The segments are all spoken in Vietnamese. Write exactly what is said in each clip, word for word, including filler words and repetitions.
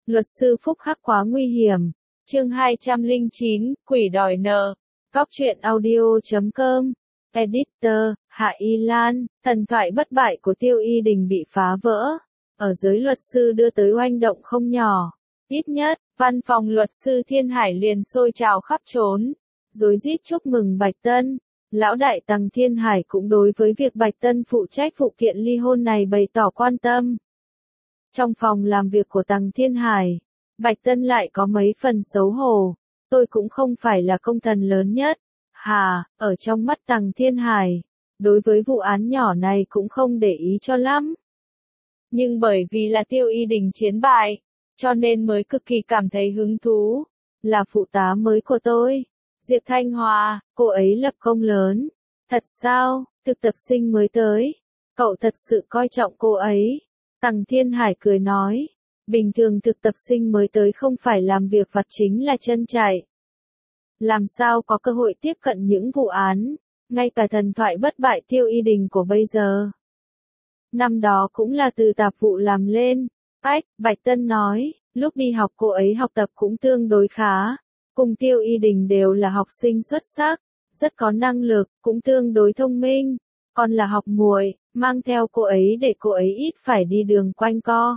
Luật sư Phúc Hắc quá nguy hiểm. Chương hai trăm lẻ chín, quỷ đòi nợ. Cóc truyện audio chấm com. Editor, Hạ Y Lan. Thần thoại bất bại của Tiêu Y Đình bị phá vỡ. Ở giới luật sư đưa tới oanh động không nhỏ. Ít nhất, văn phòng luật sư Thiên Hải liền sôi trào khắp trốn. Rối rít chúc mừng Bạch Tân. Lão đại Tằng Thiên Hải cũng đối với việc Bạch Tân phụ trách phụ kiện ly hôn này bày tỏ quan tâm. Trong phòng làm việc của Tằng Thiên Hải, Bạch Tân lại có mấy phần xấu hổ. Tôi cũng không phải là công thần lớn nhất. Hà, ở trong mắt Tằng Thiên Hải, đối với vụ án nhỏ này cũng không để ý cho lắm. Nhưng bởi vì là Tiêu Y Đình chiến bại, cho nên mới cực kỳ cảm thấy hứng thú. Là phụ tá mới của tôi. Diệp Thanh Hòa, cô ấy lập công lớn. Thật sao, thực tập sinh mới tới. Cậu thật sự coi trọng cô ấy. Tằng Thiên Hải cười nói. Bình thường thực tập sinh mới tới không phải làm việc vặt chính là chân chạy. Làm sao có cơ hội tiếp cận những vụ án, ngay cả thần thoại bất bại Tiêu Y Đình của bây giờ. Năm đó cũng là từ tạp vụ làm lên. Ách, Bạch Tân nói, lúc đi học cô ấy học tập cũng tương đối khá. Cùng Tiêu Y Đình đều là học sinh xuất sắc, rất có năng lực, cũng tương đối thông minh. Còn là học muội, mang theo cô ấy để cô ấy ít phải đi đường quanh co.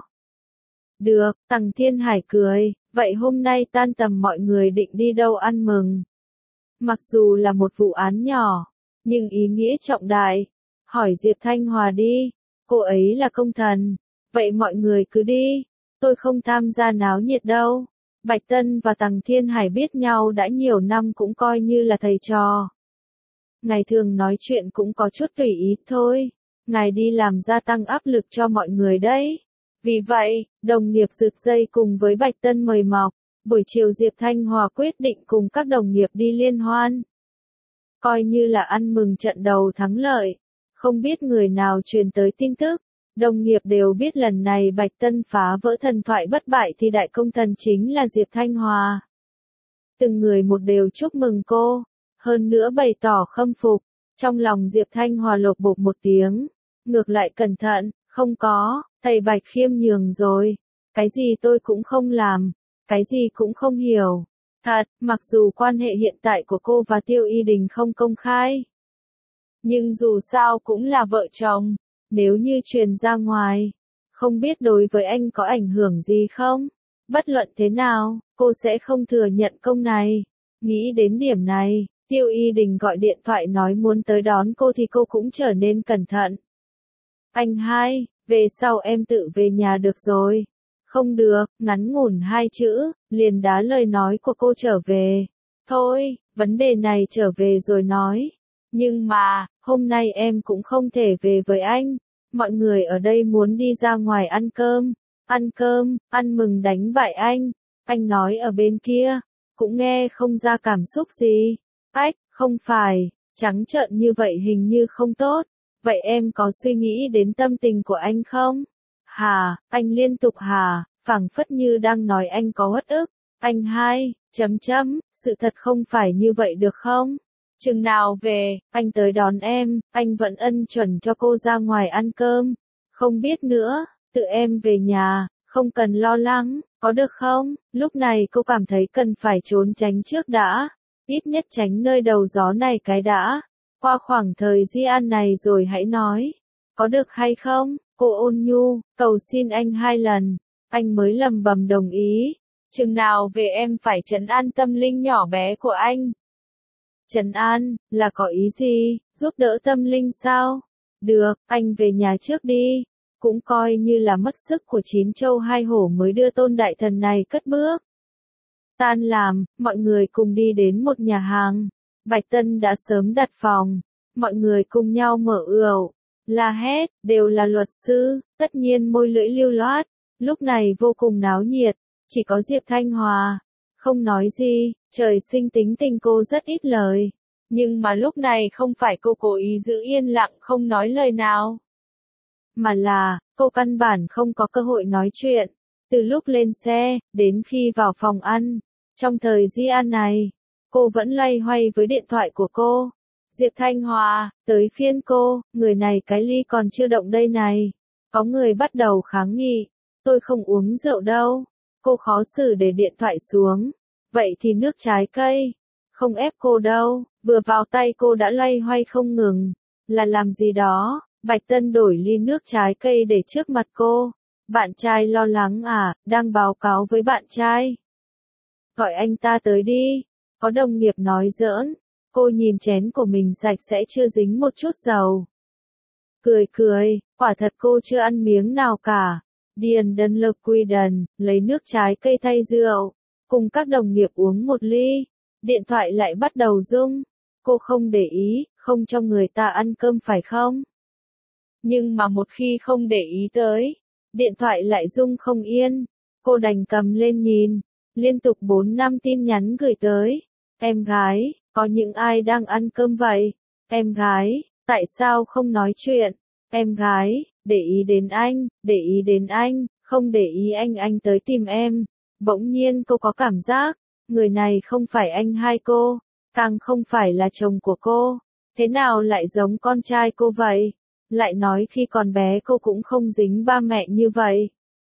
Được, Tằng Thiên Hải cười, vậy hôm nay tan tầm mọi người định đi đâu ăn mừng? Mặc dù là một vụ án nhỏ, nhưng ý nghĩa trọng đại. Hỏi Diệp Thanh Hòa đi, cô ấy là công thần, vậy mọi người cứ đi, tôi không tham gia náo nhiệt đâu. Bạch Tân và Tằng Thiên Hải biết nhau đã nhiều năm cũng coi như là thầy trò. Ngày thường nói chuyện cũng có chút tùy ý thôi, ngài đi làm gia tăng áp lực cho mọi người đấy. Vì vậy, đồng nghiệp rực dây cùng với Bạch Tân mời mọc, buổi chiều Diệp Thanh Hòa quyết định cùng các đồng nghiệp đi liên hoan. Coi như là ăn mừng trận đầu thắng lợi, không biết người nào truyền tới tin tức, đồng nghiệp đều biết lần này Bạch Tân phá vỡ thần thoại bất bại thì đại công thần chính là Diệp Thanh Hòa. Từng người một đều chúc mừng cô, hơn nữa bày tỏ khâm phục, trong lòng Diệp Thanh Hòa lột bột một tiếng, ngược lại cẩn thận, không có. Thầy Bạch khiêm nhường rồi, cái gì tôi cũng không làm, cái gì cũng không hiểu. Thật, mặc dù quan hệ hiện tại của cô và Tiêu Y Đình không công khai. Nhưng dù sao cũng là vợ chồng, nếu như truyền ra ngoài, không biết đối với anh có ảnh hưởng gì không? Bất luận thế nào, cô sẽ không thừa nhận công này. Nghĩ đến điểm này, Tiêu Y Đình gọi điện thoại nói muốn tới đón cô thì cô cũng trở nên cẩn thận. Anh hai. Về sau em tự về nhà được rồi. Không được, ngắn ngủn hai chữ, liền đá lời nói của cô trở về. Thôi, vấn đề này trở về rồi nói. Nhưng mà, hôm nay em cũng không thể về với anh. Mọi người ở đây muốn đi ra ngoài ăn cơm. Ăn cơm, ăn mừng đánh bại anh. Anh nói ở bên kia, cũng nghe không ra cảm xúc gì. Ách, không phải, trắng trợn như vậy hình như không tốt. Vậy em có suy nghĩ đến tâm tình của anh không? Hà, anh liên tục hà, phảng phất như đang nói anh có uất ức. Anh hai, chấm chấm, sự thật không phải như vậy được không? Chừng nào về, anh tới đón em, anh vẫn ân chuẩn cho cô ra ngoài ăn cơm. Không biết nữa, tự em về nhà, không cần lo lắng, có được không? Lúc này cô cảm thấy cần phải trốn tránh trước đã. Ít nhất tránh nơi đầu gió này cái đã. Qua khoảng thời di an này rồi hãy nói. Có được hay không? Cô ôn nhu, cầu xin anh hai lần. Anh mới lầm bầm đồng ý. Chừng nào về em phải trấn an tâm linh nhỏ bé của anh. Trấn an, là có ý gì? Giúp đỡ tâm linh sao? Được, anh về nhà trước đi. Cũng coi như là mất sức của chín châu hai hổ mới đưa tôn đại thần này cất bước. Tan làm, mọi người cùng đi đến một nhà hàng. Bạch Tân đã sớm đặt phòng, mọi người cùng nhau mở ửu, la hét, đều là luật sư, tất nhiên môi lưỡi lưu loát, lúc này vô cùng náo nhiệt, chỉ có Diệp Thanh Hòa, không nói gì, trời sinh tính tình cô rất ít lời, nhưng mà lúc này không phải cô cố ý giữ yên lặng không nói lời nào, mà là, cô căn bản không có cơ hội nói chuyện, từ lúc lên xe, đến khi vào phòng ăn, trong thời di an này. Cô vẫn loay hoay với điện thoại của cô. Diệp Thanh Hòa, tới phiên cô, người này cái ly còn chưa động đây này. Có người bắt đầu kháng nghị. Tôi không uống rượu đâu. Cô khó xử để điện thoại xuống. Vậy thì nước trái cây. Không ép cô đâu, vừa vào tay cô đã loay hoay không ngừng. Là làm gì đó, Bạch Tân đổi ly nước trái cây để trước mặt cô. Bạn trai lo lắng à, đang báo cáo với bạn trai. Gọi anh ta tới đi, có đồng nghiệp nói giỡn. Cô nhìn chén của mình sạch sẽ chưa dính một chút dầu. Cười cười, quả thật cô chưa ăn miếng nào cả. Điền Đơn Lực Quy Đần, lấy nước trái cây thay rượu, cùng các đồng nghiệp uống một ly. Điện thoại lại bắt đầu rung. Cô không để ý, không cho người ta ăn cơm phải không? Nhưng mà một khi không để ý tới, điện thoại lại rung không yên. Cô đành cầm lên nhìn, liên tục bốn năm tin nhắn gửi tới. Em gái, có những ai đang ăn cơm vậy? Em gái, tại sao không nói chuyện? Em gái, để ý đến anh, để ý đến anh, không để ý anh anh tới tìm em. Bỗng nhiên cô có cảm giác, người này không phải anh hai cô, càng không phải là chồng của cô. Thế nào lại giống con trai cô vậy? Lại nói khi còn bé cô cũng không dính ba mẹ như vậy.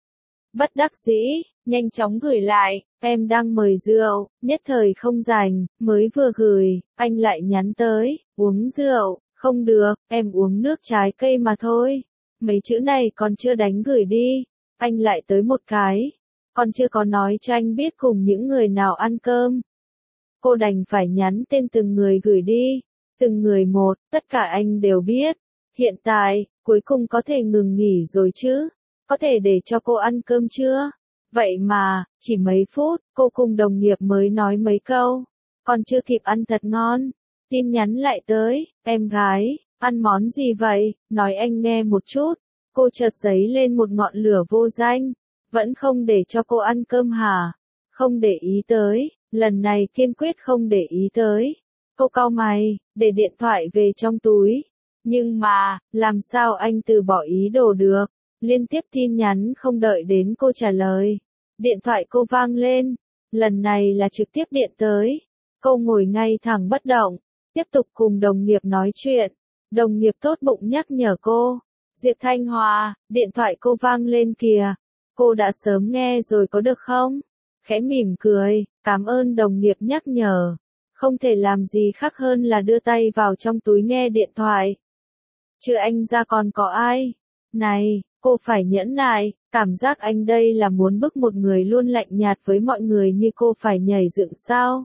Bất đắc dĩ, nhanh chóng gửi lại, em đang mời rượu, nhất thời không rảnh, mới vừa gửi, anh lại nhắn tới, uống rượu, không được, em uống nước trái cây mà thôi. Mấy chữ này còn chưa đánh gửi đi, anh lại tới một cái, còn chưa có nói cho anh biết cùng những người nào ăn cơm. Cô đành phải nhắn tên từng người gửi đi, từng người một, tất cả anh đều biết. Hiện tại, cuối cùng có thể ngừng nghỉ rồi chứ, có thể để cho cô ăn cơm chưa? Vậy mà, chỉ mấy phút, cô cùng đồng nghiệp mới nói mấy câu, còn chưa kịp ăn thật ngon. Tin nhắn lại tới, em gái, ăn món gì vậy, nói anh nghe một chút. Cô chợt dấy lên một ngọn lửa vô danh, vẫn không để cho cô ăn cơm hả? Không để ý tới, lần này kiên quyết không để ý tới. Cô cau mày, để điện thoại về trong túi. Nhưng mà, làm sao anh từ bỏ ý đồ được? Liên tiếp tin nhắn không đợi đến cô trả lời. Điện thoại cô vang lên, lần này là trực tiếp điện tới. Cô ngồi ngay thẳng bất động, tiếp tục cùng đồng nghiệp nói chuyện. Đồng nghiệp tốt bụng nhắc nhở cô. Diệp Thanh Hòa, điện thoại cô vang lên kìa. Cô đã sớm nghe rồi có được không? Khẽ mỉm cười, cảm ơn đồng nghiệp nhắc nhở. Không thể làm gì khác hơn là đưa tay vào trong túi nghe điện thoại. Chứ anh ra còn có ai? Này, cô phải nhẫn nại, cảm giác anh đây là muốn bức một người luôn lạnh nhạt với mọi người như cô phải nhảy dựng sao?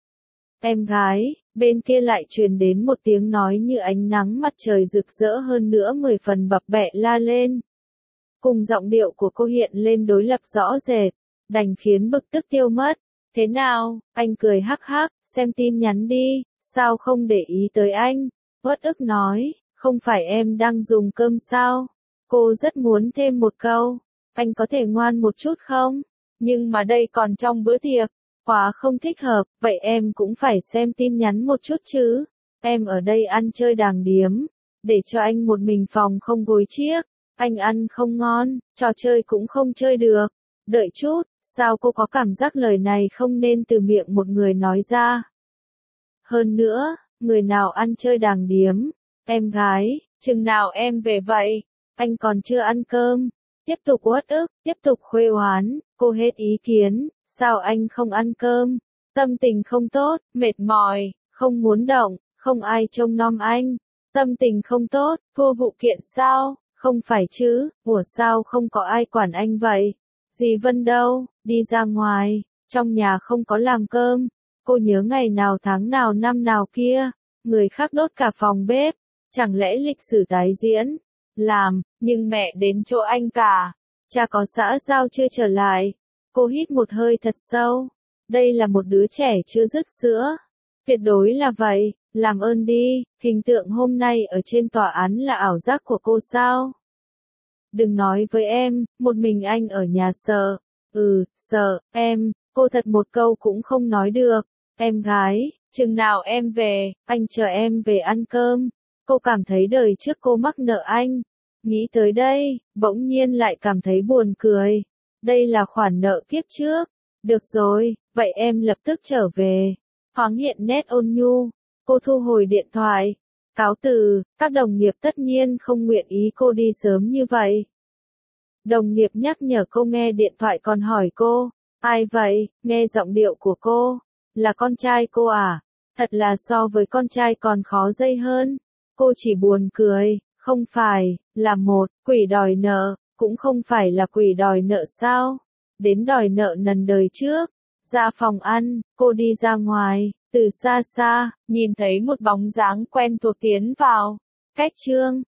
Em gái, bên kia lại truyền đến một tiếng nói như ánh nắng mặt trời rực rỡ hơn nữa mười phần bập bẹ la lên. Cùng giọng điệu của cô hiện lên đối lập rõ rệt, đành khiến bực tức tiêu mất. Thế nào, anh cười hắc hắc, xem tin nhắn đi, sao không để ý tới anh? Uất ức nói, không phải em đang dùng cơm sao? Cô rất muốn thêm một câu, anh có thể ngoan một chút không? Nhưng mà đây còn trong bữa tiệc, quá không thích hợp, vậy em cũng phải xem tin nhắn một chút chứ. Em ở đây ăn chơi đàng điếm, để cho anh một mình phòng không gối chiếc, anh ăn không ngon, trò chơi cũng không chơi được. Đợi chút, sao cô có cảm giác lời này không nên từ miệng một người nói ra? Hơn nữa, người nào ăn chơi đàng điếm? Em gái, chừng nào em về vậy? Anh còn chưa ăn cơm. Tiếp tục uất ức, tiếp tục khuê oán, cô hết ý kiến, sao anh không ăn cơm? Tâm tình không tốt, mệt mỏi, không muốn động, không ai trông nom anh. Tâm tình không tốt, thua vụ kiện sao? Không phải chứ, ủa sao không có ai quản anh vậy? Dì Vân đâu, đi ra ngoài, trong nhà không có làm cơm. Cô nhớ ngày nào tháng nào năm nào kia, người khác đốt cả phòng bếp, chẳng lẽ lịch sử tái diễn? Làm, nhưng mẹ đến chỗ anh cả, cha có xã giao chưa trở lại. Cô hít một hơi thật sâu, đây là một đứa trẻ chưa dứt sữa. Tuyệt đối là vậy, làm ơn đi, hình tượng hôm nay ở trên tòa án là ảo giác của cô sao? Đừng nói với em, một mình anh ở nhà sợ. Ừ, sợ, em, cô thật một câu cũng không nói được. Em gái, chừng nào em về, anh chờ em về ăn cơm. Cô cảm thấy đời trước cô mắc nợ anh. Nghĩ tới đây, bỗng nhiên lại cảm thấy buồn cười. Đây là khoản nợ kiếp trước. Được rồi, vậy em lập tức trở về. Thoáng hiện nét ôn nhu. Cô thu hồi điện thoại. Cáo từ, các đồng nghiệp tất nhiên không nguyện ý cô đi sớm như vậy. Đồng nghiệp nhắc nhở cô nghe điện thoại còn hỏi cô, Ai vậy? Nghe giọng điệu của cô. Là con trai cô à? Thật là so với con trai còn khó dây hơn. Cô chỉ buồn cười, không phải, là một, quỷ đòi nợ, cũng không phải là quỷ đòi nợ sao? Đến đòi nợ nần đời trước. Ra phòng ăn, cô đi ra ngoài, từ xa xa, nhìn thấy một bóng dáng quen thuộc tiến vào. Cách Trương,